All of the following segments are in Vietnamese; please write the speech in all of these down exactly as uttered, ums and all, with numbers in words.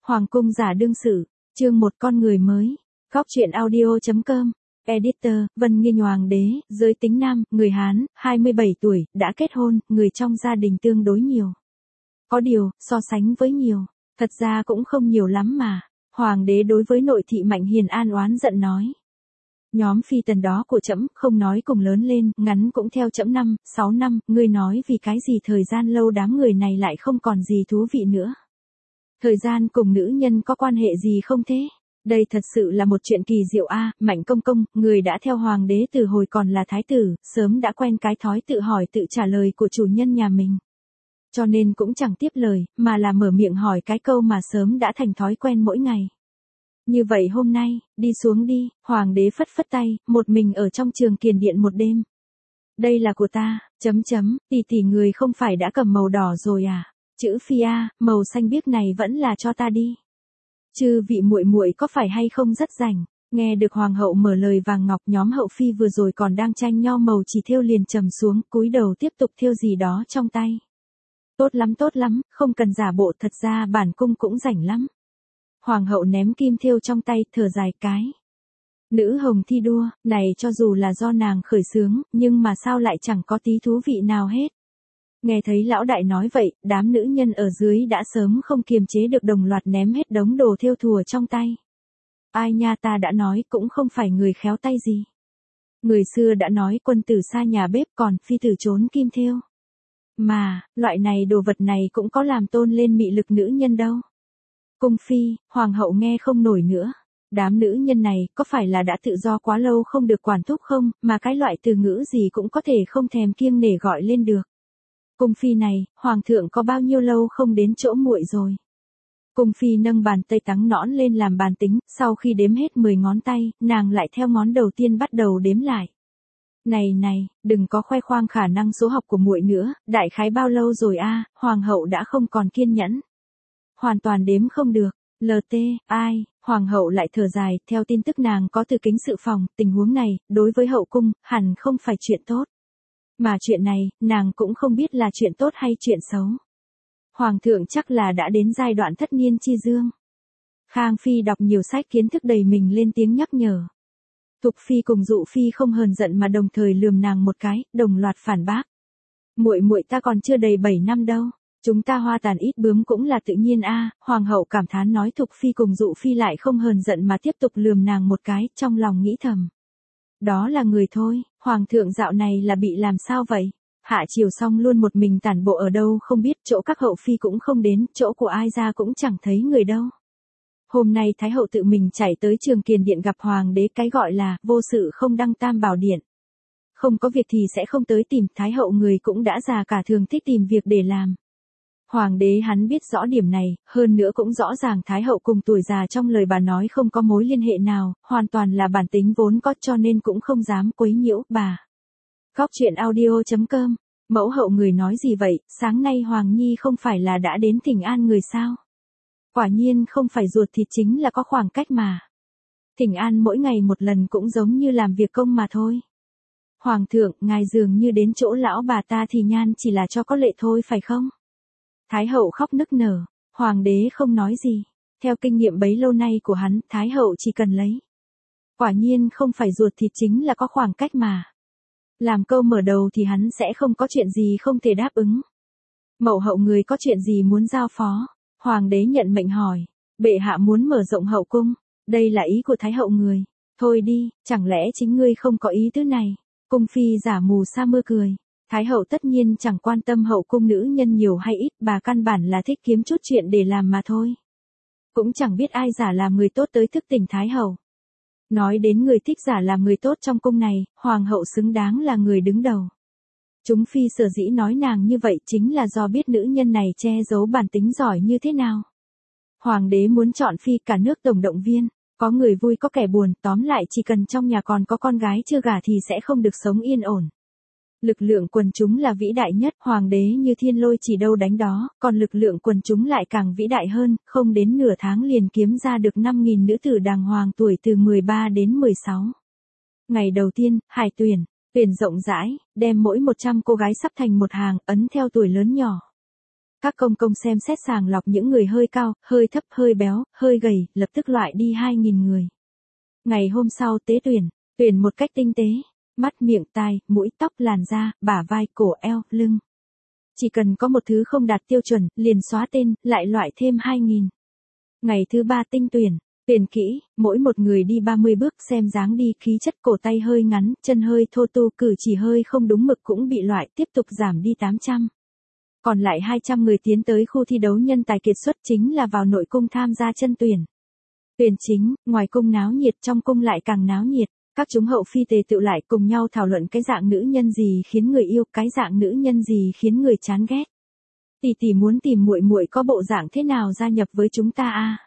Hoàng cung giả đương sự, chương một con người mới. Góc truyện audio chấm com. Editor, Vân Nghiên Hoàng đế, giới tính nam, người Hán, hai mươi bảy tuổi, đã kết hôn, người trong gia đình tương đối nhiều. Có điều, so sánh với nhiều, thật ra cũng không nhiều lắm mà. Hoàng đế đối với nội thị Mạnh Hiền an oán giận nói. Nhóm phi tần đó của trẫm không nói cùng lớn lên, ngắn cũng theo trẫm năm, sáu năm, ngươi nói vì cái gì thời gian lâu đám người này lại không còn gì thú vị nữa. Thời gian cùng nữ nhân có quan hệ gì không thế? Đây thật sự là một chuyện kỳ diệu a. Mạnh công công, người đã theo hoàng đế từ hồi còn là thái tử, sớm đã quen cái thói tự hỏi tự trả lời của chủ nhân nhà mình. Cho nên cũng chẳng tiếp lời, mà là mở miệng hỏi cái câu mà sớm đã thành thói quen mỗi ngày. Như vậy hôm nay, đi xuống đi, hoàng đế phất phất tay, một mình ở trong trường kiền điện một đêm. Đây là của ta, chấm chấm, tỷ tỷ người không phải đã cầm màu đỏ rồi à? Chữ phi a, màu xanh biếc này vẫn là cho ta đi. Chư vị muội muội có phải hay không rất rảnh? Nghe được hoàng hậu mở lời vàng ngọc, nhóm hậu phi vừa rồi còn đang tranh nho màu chỉ thêu liền trầm xuống, cúi đầu tiếp tục thêu gì đó trong tay. Tốt lắm tốt lắm, không cần giả bộ, thật ra bản cung cũng rảnh lắm. Hoàng hậu ném kim thêu trong tay, thở dài cái. Nữ hồng thi đua, này cho dù là do nàng khởi xướng, nhưng mà sao lại chẳng có tí thú vị nào hết. Nghe thấy lão đại nói vậy, đám nữ nhân ở dưới đã sớm không kiềm chế được đồng loạt ném hết đống đồ thêu thùa trong tay. Ai nha, ta đã nói cũng không phải người khéo tay gì. Người xưa đã nói quân tử xa nhà bếp còn phi tử trốn kim thêu. Mà, loại này đồ vật này cũng có làm tôn lên mị lực nữ nhân đâu. Cung phi, hoàng hậu nghe không nổi nữa. Đám nữ nhân này có phải là đã tự do quá lâu không được quản thúc không, mà cái loại từ ngữ gì cũng có thể không thèm kiêng nể gọi lên được. Cung phi này, hoàng thượng có bao nhiêu lâu không đến chỗ muội rồi. Cung phi nâng bàn tay trắng nõn lên làm bàn tính, sau khi đếm hết mười ngón tay, nàng lại theo ngón đầu tiên bắt đầu đếm lại. Này này, đừng có khoe khoang khả năng số học của muội nữa, đại khái bao lâu rồi a? Hoàng hậu đã không còn kiên nhẫn. Hoàn toàn đếm không được. lờ tê, ai, hoàng hậu lại thở dài, theo tin tức nàng có từ kính sự phòng, tình huống này, đối với hậu cung, hẳn không phải chuyện tốt. Mà chuyện này, nàng cũng không biết là chuyện tốt hay chuyện xấu. Hoàng thượng chắc là đã đến giai đoạn thất niên chi dương. Khang Phi đọc nhiều sách kiến thức đầy mình lên tiếng nhắc nhở. Thục Phi cùng Dụ Phi không hờn giận mà đồng thời lườm nàng một cái, đồng loạt phản bác. Muội muội ta còn chưa đầy bảy năm đâu. Chúng ta hoa tàn ít bướm cũng là tự nhiên a. Hoàng hậu cảm thán nói. Thục Phi cùng Dụ Phi lại không hờn giận mà tiếp tục lườm nàng một cái, trong lòng nghĩ thầm. Đó là người thôi, hoàng thượng dạo này là bị làm sao vậy? Hạ chiều xong luôn một mình tản bộ ở đâu không biết, chỗ các hậu phi cũng không đến, chỗ của ai ra cũng chẳng thấy người đâu. Hôm nay Thái hậu tự mình chạy tới trường kiền điện gặp hoàng đế, cái gọi là vô sự không đăng tam bảo điện. Không có việc thì sẽ không tới tìm, Thái hậu người cũng đã già cả, thường thích tìm việc để làm. Hoàng đế hắn biết rõ điểm này, hơn nữa cũng rõ ràng Thái hậu cùng tuổi già trong lời bà nói không có mối liên hệ nào, hoàn toàn là bản tính vốn có, cho nên cũng không dám quấy nhiễu bà. Góc truyện audio chấm com. Mẫu hậu người nói gì vậy, sáng nay Hoàng Nhi không phải là đã đến thỉnh an người sao? Quả nhiên không phải ruột thịt, chính là có khoảng cách mà. Thỉnh an mỗi ngày một lần cũng giống như làm việc công mà thôi. Hoàng thượng, ngài dường như đến chỗ lão bà ta thì nhan chỉ là cho có lệ thôi phải không? Thái hậu khóc nức nở, hoàng đế không nói gì. Theo kinh nghiệm bấy lâu nay của hắn, Thái hậu chỉ cần lấy. Quả nhiên không phải ruột thịt, chính là có khoảng cách mà. Làm câu mở đầu thì hắn sẽ không có chuyện gì không thể đáp ứng. Mẫu hậu người có chuyện gì muốn giao phó? Hoàng đế nhận mệnh hỏi. Bệ hạ muốn mở rộng hậu cung. Đây là ý của Thái hậu người. Thôi đi, chẳng lẽ chính ngươi không có ý tứ này? Cung phi giả mù sa mưa cười. Thái hậu tất nhiên chẳng quan tâm hậu cung nữ nhân nhiều hay ít, bà căn bản là thích kiếm chút chuyện để làm mà thôi. Cũng chẳng biết ai giả làm người tốt tới thức tỉnh Thái hậu. Nói đến người thích giả làm người tốt trong cung này, hoàng hậu xứng đáng là người đứng đầu. Chúng phi sở dĩ nói nàng như vậy chính là do biết nữ nhân này che giấu bản tính giỏi như thế nào. Hoàng đế muốn chọn phi, cả nước tổng động viên, có người vui có kẻ buồn, tóm lại chỉ cần trong nhà còn có con gái chưa gả thì sẽ không được sống yên ổn. Lực lượng quần chúng là vĩ đại nhất, hoàng đế như thiên lôi chỉ đâu đánh đó, còn lực lượng quần chúng lại càng vĩ đại hơn, không đến nửa tháng liền kiếm ra được năm nghìn nữ tử đàng hoàng tuổi từ mười ba đến mười sáu. Ngày đầu tiên, hải tuyển, tuyển rộng rãi, đem mỗi một trăm cô gái sắp thành một hàng, ấn theo tuổi lớn nhỏ. Các công công xem xét sàng lọc những người hơi cao, hơi thấp, hơi béo, hơi gầy, lập tức loại đi hai nghìn người. Ngày hôm sau tế tuyển, tuyển một cách tinh tế, mắt, miệng, tai, mũi, tóc, làn da, bả vai, cổ, eo, lưng. Chỉ cần có một thứ không đạt tiêu chuẩn, liền xóa tên, lại loại thêm hai nghìn. Ngày thứ ba tinh tuyển, tuyển kỹ, mỗi một người đi ba mươi bước, xem dáng đi, khí chất, cổ tay hơi ngắn, chân hơi thô tu, cử chỉ hơi không đúng mực cũng bị loại, tiếp tục giảm đi tám trăm. Còn lại hai trăm người tiến tới khu thi đấu nhân tài kiệt xuất, chính là vào nội cung tham gia chân tuyển. Tuyển chính, ngoài cung náo nhiệt, trong cung lại càng náo nhiệt. Các chúng hậu phi tề tựu lại cùng nhau thảo luận cái dạng nữ nhân gì khiến người yêu, cái dạng nữ nhân gì khiến người chán ghét. Tỷ tỷ muốn tìm muội muội có bộ dạng thế nào gia nhập với chúng ta a?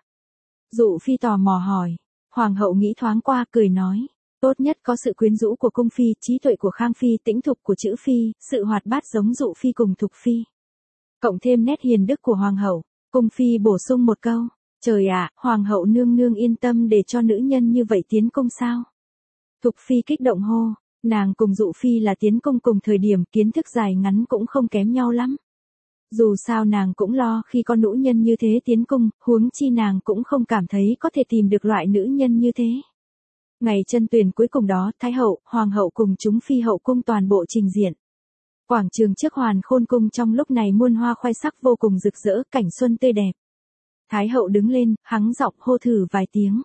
Dụ phi tò mò hỏi. Hoàng hậu nghĩ thoáng qua, cười nói, tốt nhất có sự quyến rũ của cung phi, trí tuệ của Khang phi, tĩnh thục của Chữ phi, sự hoạt bát giống Dụ phi cùng Thục phi. Cộng thêm nét hiền đức của hoàng hậu. Cung phi bổ sung một câu, trời ạ, hoàng hậu nương nương yên tâm để cho nữ nhân như vậy tiến cung sao? Thục phi kích động hô, nàng cùng Dụ phi là tiến cung cùng thời điểm, kiến thức dài ngắn cũng không kém nhau lắm. Dù sao nàng cũng lo khi có nữ nhân như thế tiến cung, huống chi nàng cũng không cảm thấy có thể tìm được loại nữ nhân như thế. Ngày chân tuyển cuối cùng đó, Thái hậu, Hoàng hậu cùng chúng phi hậu cung toàn bộ trình diện. Quảng trường trước Hoàn Khôn cung trong lúc này muôn hoa khoe sắc vô cùng rực rỡ, cảnh xuân tươi đẹp. Thái hậu đứng lên, hắng giọng hô thử vài tiếng.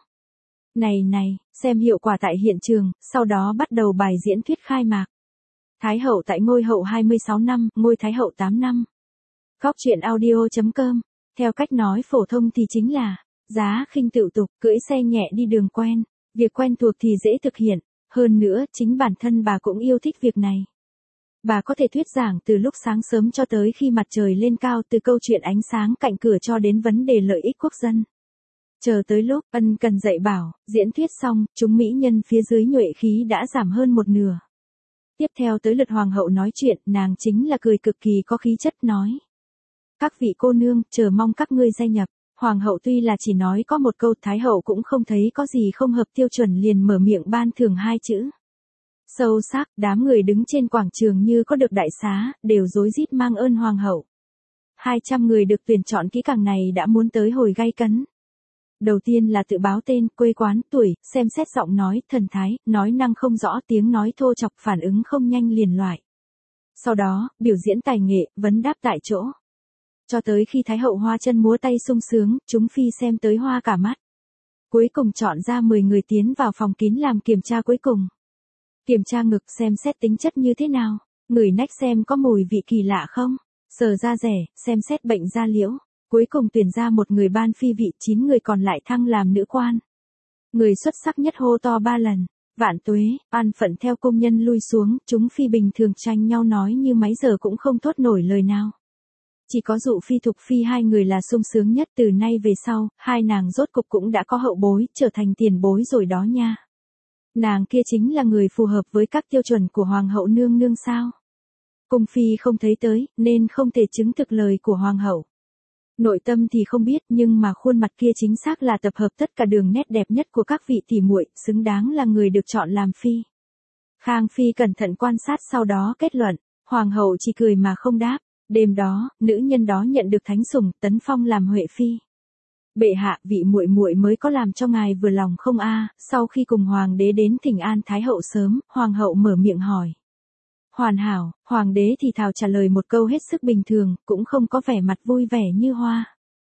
Này này, xem hiệu quả tại hiện trường, sau đó bắt đầu bài diễn thuyết khai mạc. Thái hậu tại ngôi hậu hai mươi sáu năm, ngôi Thái hậu tám năm. Góc truyện audio chấm com. Theo cách nói phổ thông thì chính là, giá khinh tựu tục, cưỡi xe nhẹ đi đường quen. Việc quen thuộc thì dễ thực hiện, hơn nữa, chính bản thân bà cũng yêu thích việc này. Bà có thể thuyết giảng từ lúc sáng sớm cho tới khi mặt trời lên cao, từ câu chuyện ánh sáng cạnh cửa cho đến vấn đề lợi ích quốc dân. Chờ tới lúc ân cần dạy bảo, diễn thuyết xong, chúng mỹ nhân phía dưới nhuệ khí đã giảm hơn một nửa. Tiếp theo tới lượt hoàng hậu nói chuyện, nàng chính là cười cực kỳ có khí chất nói. Các vị cô nương, chờ mong các ngươi gia nhập. Hoàng hậu tuy là chỉ nói có một câu, Thái hậu cũng không thấy có gì không hợp tiêu chuẩn liền mở miệng ban thưởng hai chữ. Sâu sắc, đám người đứng trên quảng trường như có được đại xá, đều rối rít mang ơn hoàng hậu. hai trăm người được tuyển chọn kỹ càng này đã muốn tới hồi gay cấn. Đầu tiên là tự báo tên, quê quán, tuổi, xem xét giọng nói, thần thái, nói năng không rõ, tiếng nói thô chọc, phản ứng không nhanh liền loại. Sau đó, biểu diễn tài nghệ, vấn đáp tại chỗ. Cho tới khi Thái hậu hoa chân múa tay sung sướng, chúng phi xem tới hoa cả mắt. Cuối cùng chọn ra mười người tiến vào phòng kín làm kiểm tra cuối cùng. Kiểm tra ngực xem xét tính chất như thế nào, ngửi nách xem có mùi vị kỳ lạ không, sờ da rẻ, xem xét bệnh da liễu. Cuối cùng tuyển ra một người ban phi vị, chín người còn lại thăng làm nữ quan. Người xuất sắc nhất hô to ba lần, vạn tuế, an phận theo công nhân lui xuống, chúng phi bình thường tranh nhau nói như máy giờ cũng không thốt nổi lời nào. Chỉ có Dụ phi Thục phi hai người là sung sướng nhất, từ nay về sau, hai nàng rốt cục cũng đã có hậu bối, trở thành tiền bối rồi đó nha. Nàng kia chính là người phù hợp với các tiêu chuẩn của hoàng hậu nương nương sao? Cung phi không thấy tới, nên không thể chứng thực lời của hoàng hậu. Nội tâm thì không biết, nhưng mà khuôn mặt kia chính xác là tập hợp tất cả đường nét đẹp nhất của các vị tỷ muội, xứng đáng là người được chọn làm phi. Khang phi cẩn thận quan sát sau đó kết luận, hoàng hậu chỉ cười mà không đáp. Đêm đó, nữ nhân đó nhận được thánh sủng, tấn phong làm huệ phi. Bệ hạ, vị muội muội mới có làm cho ngài vừa lòng không a? Sau khi cùng hoàng đế đến thỉnh an Thái hậu sớm, hoàng hậu mở miệng hỏi. Hoàn hảo, hoàng đế thì thào trả lời một câu hết sức bình thường, cũng không có vẻ mặt vui vẻ như hoa.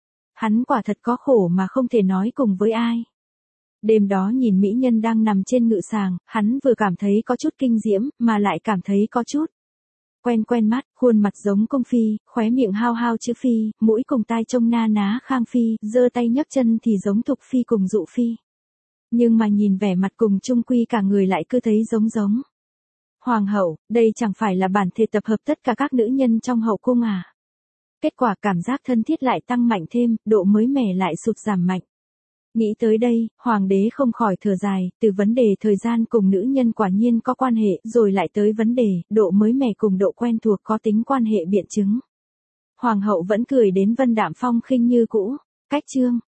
Hắn quả thật có khổ mà không thể nói cùng với ai. Đêm đó nhìn mỹ nhân đang nằm trên ngự sàng, hắn vừa cảm thấy có chút kinh diễm, mà lại cảm thấy có chút quen quen mắt, khuôn mặt giống Cung phi, khóe miệng hao hao Chữ phi, mũi cùng tai trông na ná Khang phi, giơ tay nhấc chân thì giống Thục phi cùng Dụ phi. Nhưng mà nhìn vẻ mặt cùng chung quy cả người lại cứ thấy giống giống. Hoàng hậu, đây chẳng phải là bản thể tập hợp tất cả các nữ nhân trong hậu cung à? Kết quả cảm giác thân thiết lại tăng mạnh thêm, độ mới mẻ lại sụt giảm mạnh. Nghĩ tới đây, hoàng đế không khỏi thở dài, từ vấn đề thời gian cùng nữ nhân quả nhiên có quan hệ, rồi lại tới vấn đề, độ mới mẻ cùng độ quen thuộc có tính quan hệ biện chứng. Hoàng hậu vẫn cười đến vân đạm phong khinh như cũ. Cách chương.